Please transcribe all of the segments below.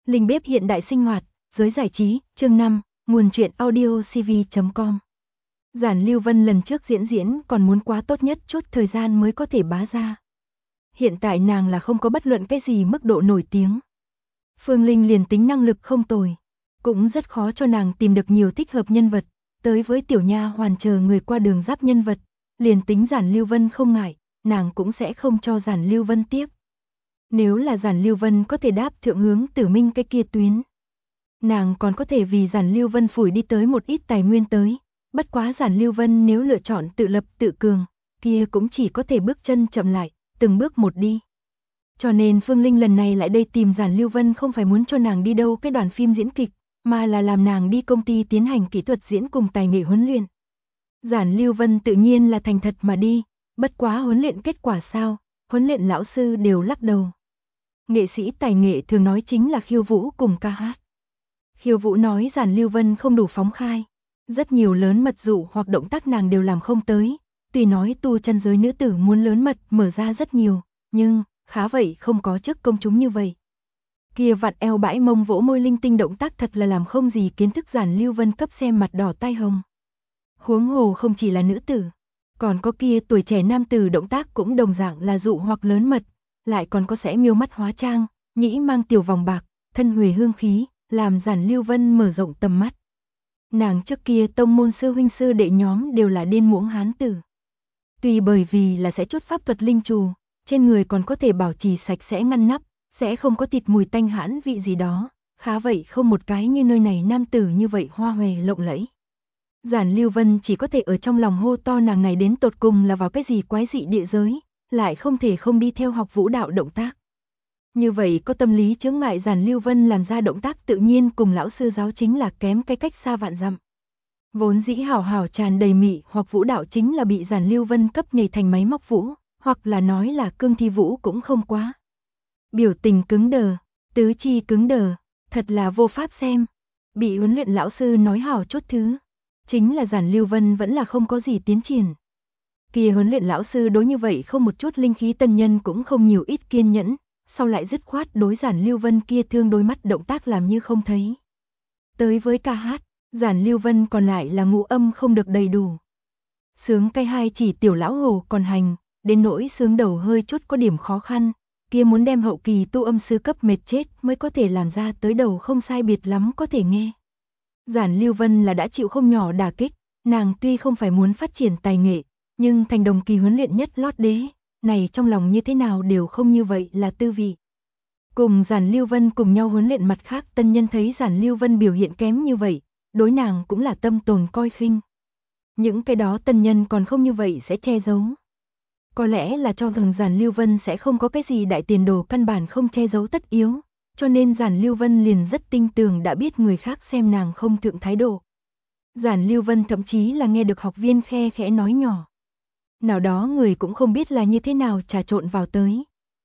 Linh bếp hiện đại sinh hoạt, giới giải trí, chương 5, nguồn truyện audio cv.com. Giản Lưu Vân lần trước diễn còn muốn quá tốt nhất chút thời gian mới có thể bá ra. Hiện tại nàng là không có bất luận cái gì mức độ nổi tiếng. Phương Linh liền tính năng lực không tồi, cũng rất khó cho nàng tìm được nhiều thích hợp nhân vật, tới với tiểu nha hoàn chờ người qua đường giáp nhân vật, liền tính Giản Lưu Vân không ngại, nàng cũng sẽ không cho Giản Lưu Vân tiếp. Nếu là Giản Lưu Vân có thể đáp thượng hướng Tử Minh cái kia tuyến, nàng còn có thể vì Giản Lưu Vân phủi đi tới một ít tài nguyên tới, bất quá Giản Lưu Vân nếu lựa chọn tự lập tự cường, kia cũng chỉ có thể bước chân chậm lại, từng bước một đi. Cho nên Phương Linh lần này lại đây tìm Giản Lưu Vân không phải muốn cho nàng đi đâu cái đoàn phim diễn kịch, mà là làm nàng đi công ty tiến hành kỹ thuật diễn cùng tài nghệ huấn luyện. Giản Lưu Vân tự nhiên là thành thật mà đi, bất quá huấn luyện kết quả sao, huấn luyện lão sư đều lắc đầu. Nghệ sĩ tài nghệ thường nói chính là khiêu vũ cùng ca hát. Khiêu vũ nói Giản Lưu Vân không đủ phóng khai, rất nhiều lớn mật dụ hoặc động tác nàng đều làm không tới, tuy nói tu chân giới nữ tử muốn lớn mật mở ra rất nhiều, nhưng khá vậy không có trước công chúng như vậy. Kia vặn eo bãi mông vỗ môi linh tinh động tác thật là làm không gì kiến thức Giản Lưu Vân cấp xem mặt đỏ tai hồng. Huống hồ không chỉ là nữ tử, còn có kia tuổi trẻ nam tử động tác cũng đồng dạng là dụ hoặc lớn mật, lại còn có sẽ miêu mắt hóa trang, nhĩ mang tiểu vòng bạc, thân huề hương khí, làm Giản Lưu Vân mở rộng tầm mắt. Nàng trước kia tông môn sư huynh sư đệ nhóm đều là điên muỗng hán tử. Tuy bởi vì là sẽ chút pháp thuật linh trù, trên người còn có thể bảo trì sạch sẽ ngăn nắp, sẽ không có thịt mùi tanh hãn vị gì đó, khá vậy không một cái như nơi này nam tử như vậy hoa hòe lộng lẫy. Giản Lưu Vân chỉ có thể ở trong lòng hô to nàng này đến tột cùng là vào cái gì quái dị địa giới, lại không thể không đi theo học vũ đạo động tác. Như vậy có tâm lý chướng ngại Giản Lưu Vân làm ra động tác tự nhiên cùng lão sư giáo chính là kém cái cách xa vạn dặm. Vốn dĩ hảo hảo tràn đầy mị hoặc vũ đạo chính là bị Giản Lưu Vân cấp nhảy thành máy móc vũ, hoặc là nói là cương thi vũ cũng không quá. Biểu tình cứng đờ, tứ chi cứng đờ, thật là vô pháp xem. Bị huấn luyện lão sư nói hảo chút thứ, chính là Giản Lưu Vân vẫn là không có gì tiến triển. Kia huấn luyện lão sư đối như vậy không một chút linh khí tân nhân cũng không nhiều ít kiên nhẫn, sau lại dứt khoát đối Giản Lưu Vân kia thương đôi mắt động tác làm như không thấy. Tới với ca hát, Giản Lưu Vân còn lại là ngũ âm không được đầy đủ. Sướng cái hai chỉ tiểu lão hồ còn hành, đến nỗi sướng đầu hơi chút có điểm khó khăn, kia muốn đem hậu kỳ tu âm sư cấp mệt chết mới có thể làm ra tới đầu không sai biệt lắm có thể nghe. Giản Lưu Vân là đã chịu không nhỏ đả kích, nàng tuy không phải muốn phát triển tài nghệ, nhưng thành đồng kỳ huấn luyện nhất lót đế, này trong lòng như thế nào đều không như vậy là tư vị. Cùng Giản Lưu Vân cùng nhau huấn luyện mặt khác tân nhân thấy Giản Lưu Vân biểu hiện kém như vậy, đối nàng cũng là tâm tồn coi khinh. Những cái đó tân nhân còn không như vậy sẽ che giấu. Có lẽ là cho rằng Giản Lưu Vân sẽ không có cái gì đại tiền đồ căn bản không che giấu tất yếu, cho nên Giản Lưu Vân liền rất tinh tường đã biết người khác xem nàng không thượng thái độ. Giản Lưu Vân thậm chí là nghe được học viên khe khẽ nói nhỏ. Nào đó người cũng không biết là như thế nào trà trộn vào tới.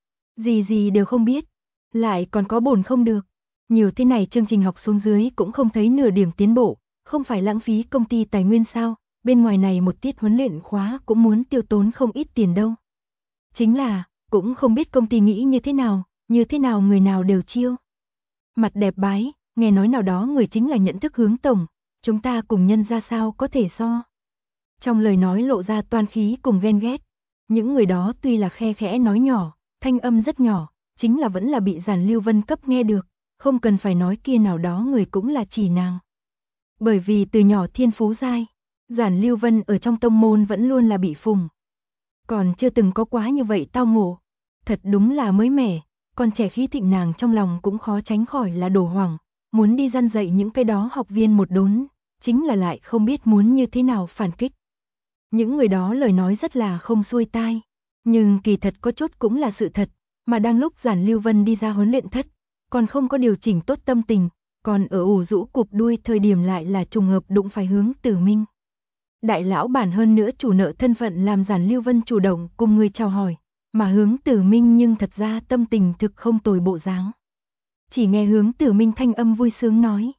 Gì đều không biết, lại còn có bổn không được. Nhiều thế này chương trình học xuống dưới cũng không thấy nửa điểm tiến bộ, không phải lãng phí công ty tài nguyên sao, bên ngoài này một tiết huấn luyện khóa cũng muốn tiêu tốn không ít tiền đâu. Chính là, cũng không biết công ty nghĩ như thế nào người nào đều chiêu. Mặt đẹp bái, nghe nói nào đó người chính là nhận thức hướng tổng, chúng ta cùng nhân ra sao có thể so. Trong lời nói lộ ra toan khí cùng ghen ghét, những người đó tuy là khe khẽ nói nhỏ, thanh âm rất nhỏ, chính là vẫn là bị Giản Lưu Vân cấp nghe được, không cần phải nói kia nào đó người cũng là chỉ nàng. Bởi vì từ nhỏ thiên phú giai, Giản Lưu Vân ở trong tông môn vẫn luôn là bị phùng. Còn chưa từng có quá như vậy tao ngộ, thật đúng là mới mẻ, còn trẻ khí thịnh nàng trong lòng cũng khó tránh khỏi là đổ hoảng, muốn đi răn dạy những cái đó học viên một đốn, chính là lại không biết muốn như thế nào phản kích. Những người đó lời nói rất là không xuôi tai, nhưng kỳ thật có chút cũng là sự thật, mà đang lúc Giản Lưu Vân đi ra huấn luyện thất, còn không có điều chỉnh tốt tâm tình, còn ở ủ rũ cụp đuôi thời điểm lại là trùng hợp đụng phải Hướng Tử Minh. Đại lão bản hơn nữa chủ nợ thân phận làm Giản Lưu Vân chủ động cùng người chào hỏi, mà Hướng Tử Minh nhưng thật ra tâm tình thực không tồi bộ dáng. Chỉ nghe Hướng Tử Minh thanh âm vui sướng nói,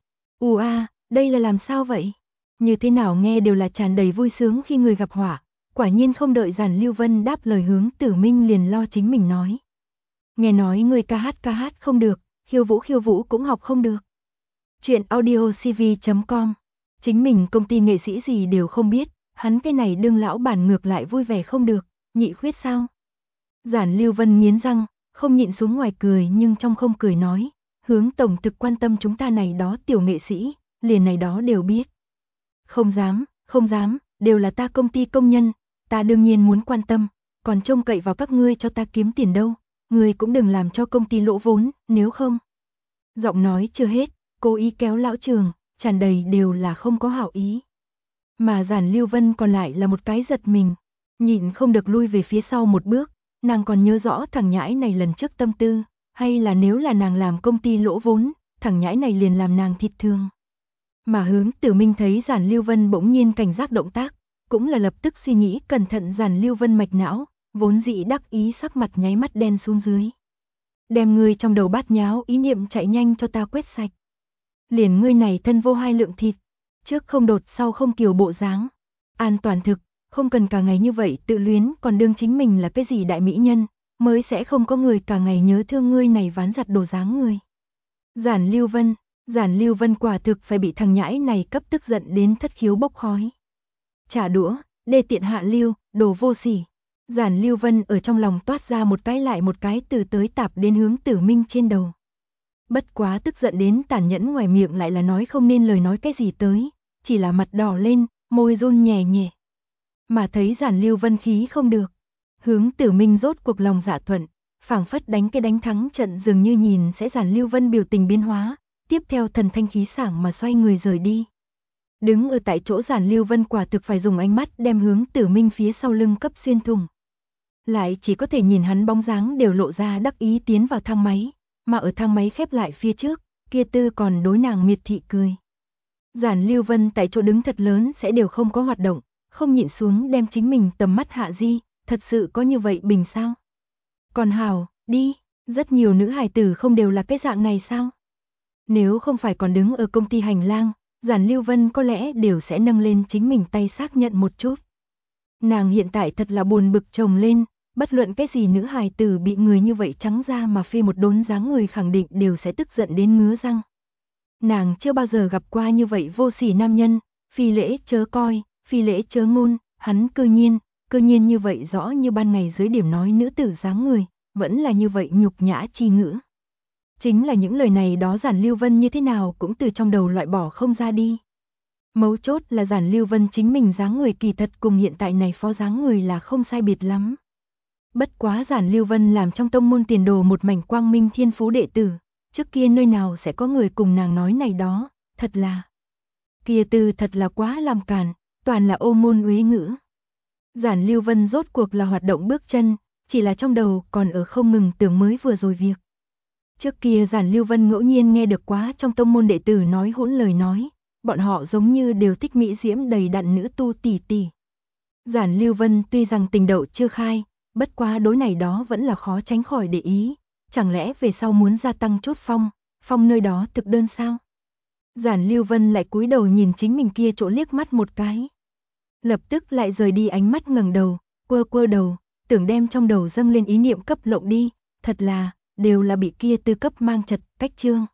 đây là làm sao vậy? Như thế nào nghe đều là tràn đầy vui sướng khi người gặp họa, quả nhiên không đợi Giản Lưu Vân đáp lời Hướng Tử Minh liền lo chính mình nói. Nghe nói người ca hát không được, khiêu vũ cũng học không được. Chuyện audiocv.com. Chính mình công ty nghệ sĩ gì đều không biết, hắn cái này đương lão bản ngược lại vui vẻ không được, nhị khuyết sao? Giản Lưu Vân nghiến răng, không nhịn xuống ngoài cười nhưng trong không cười nói, Hướng tổng thực quan tâm chúng ta này đó tiểu nghệ sĩ, liền này đó đều biết. Không dám, đều là ta công ty công nhân, ta đương nhiên muốn quan tâm, còn trông cậy vào các ngươi cho ta kiếm tiền đâu, ngươi cũng đừng làm cho công ty lỗ vốn, nếu không. Giọng nói chưa hết, cố ý kéo lão Trường, tràn đầy đều là không có hảo ý. Mà Giản Lưu Vân còn lại là một cái giật mình, nhịn không được lui về phía sau một bước, nàng còn nhớ rõ thằng nhãi này lần trước tâm tư, hay là nếu là nàng làm công ty lỗ vốn, thằng nhãi này liền làm nàng thịt thương. Mà Hướng Tử Minh thấy Giản Lưu Vân bỗng nhiên cảnh giác động tác, cũng là lập tức suy nghĩ cẩn thận Giản Lưu Vân mạch não, vốn dĩ đắc ý sắc mặt nháy mắt đen xuống dưới. Đem ngươi trong đầu bát nháo ý niệm chạy nhanh cho ta quét sạch. Liền ngươi này thân vô hai lượng thịt, trước không đột sau không kiều bộ dáng. An toàn thực, không cần cả ngày như vậy tự luyến còn đương chính mình là cái gì đại mỹ nhân, mới sẽ không có người cả ngày nhớ thương ngươi này ván giặt đồ dáng người. Giản Lưu Vân quả thực phải bị thằng nhãi này cấp tức giận đến thất khiếu bốc khói. Trả đũa, đê tiện hạ lưu, đồ vô sỉ. Giản Lưu Vân ở trong lòng toát ra một cái lại một cái từ tới tạp đến Hướng Tử Minh trên đầu. Bất quá tức giận đến tàn nhẫn ngoài miệng lại là nói không nên lời nói cái gì tới, chỉ là mặt đỏ lên, môi run nhẹ nhẹ. Mà thấy Giản Lưu Vân khí không được, Hướng Tử Minh rốt cuộc lòng dạ thuận, phảng phất đánh cái đánh thắng trận dường như nhìn sẽ Giản Lưu Vân biểu tình biến hóa, tiếp theo thần thanh khí sảng mà xoay người rời đi. Đứng ở tại chỗ Giản Lưu Vân quả thực phải dùng ánh mắt đem Hướng Tử Minh phía sau lưng cấp xuyên thủng. Lại chỉ có thể nhìn hắn bóng dáng đều lộ ra đắc ý tiến vào thang máy, mà ở thang máy khép lại phía trước, kia tư còn đối nàng miệt thị cười. Giản Lưu Vân tại chỗ đứng thật lớn sẽ đều không có hoạt động, không nhịn xuống đem chính mình tầm mắt hạ di, thật sự có như vậy bình sao? Còn hào, đi, rất nhiều nữ hài tử không đều là cái dạng này sao? Nếu không phải còn đứng ở công ty hành lang, Giản Lưu Vân có lẽ đều sẽ nâng lên chính mình tay xác nhận một chút. Nàng hiện tại thật là buồn bực chồng lên, bất luận cái gì nữ hài tử bị người như vậy trắng ra mà phê một đốn dáng người khẳng định đều sẽ tức giận đến ngứa răng. Nàng chưa bao giờ gặp qua như vậy vô sỉ nam nhân, phi lễ chớ coi, phi lễ chớ ngôn, hắn cơ nhiên như vậy rõ như ban ngày dưới điểm nói nữ tử dáng người, vẫn là như vậy nhục nhã chi ngữ. Chính là những lời này đó Giản Lưu Vân như thế nào cũng từ trong đầu loại bỏ không ra đi. Mấu chốt là Giản Lưu Vân chính mình dáng người kỳ thật cùng hiện tại này phó dáng người là không sai biệt lắm. Bất quá Giản Lưu Vân làm trong tông môn tiền đồ một mảnh quang minh thiên phú đệ tử, trước kia nơi nào sẽ có người cùng nàng nói này đó, thật là. Kia từ thật là quá làm càn, toàn là ô môn uế ngữ. Giản Lưu Vân rốt cuộc là hoạt động bước chân, chỉ là trong đầu còn ở không ngừng tưởng mới vừa rồi việc. Trước kia Giản Lưu Vân ngẫu nhiên nghe được quá trong tông môn đệ tử nói hỗn lời nói, bọn họ giống như đều thích mỹ diễm đầy đặn nữ tu tỷ tỷ. Giản Lưu Vân tuy rằng tình đậu chưa khai, bất quá đối này đó vẫn là khó tránh khỏi để ý, chẳng lẽ về sau muốn gia tăng chút phong nơi đó thực đơn sao? Giản Lưu Vân lại cúi đầu nhìn chính mình kia chỗ liếc mắt một cái. Lập tức lại rời đi ánh mắt ngẩng đầu, quơ đầu, tưởng đem trong đầu dâng lên ý niệm cấp lộng đi, thật là, đều là bị kia tư cấp mang chật, cách trương.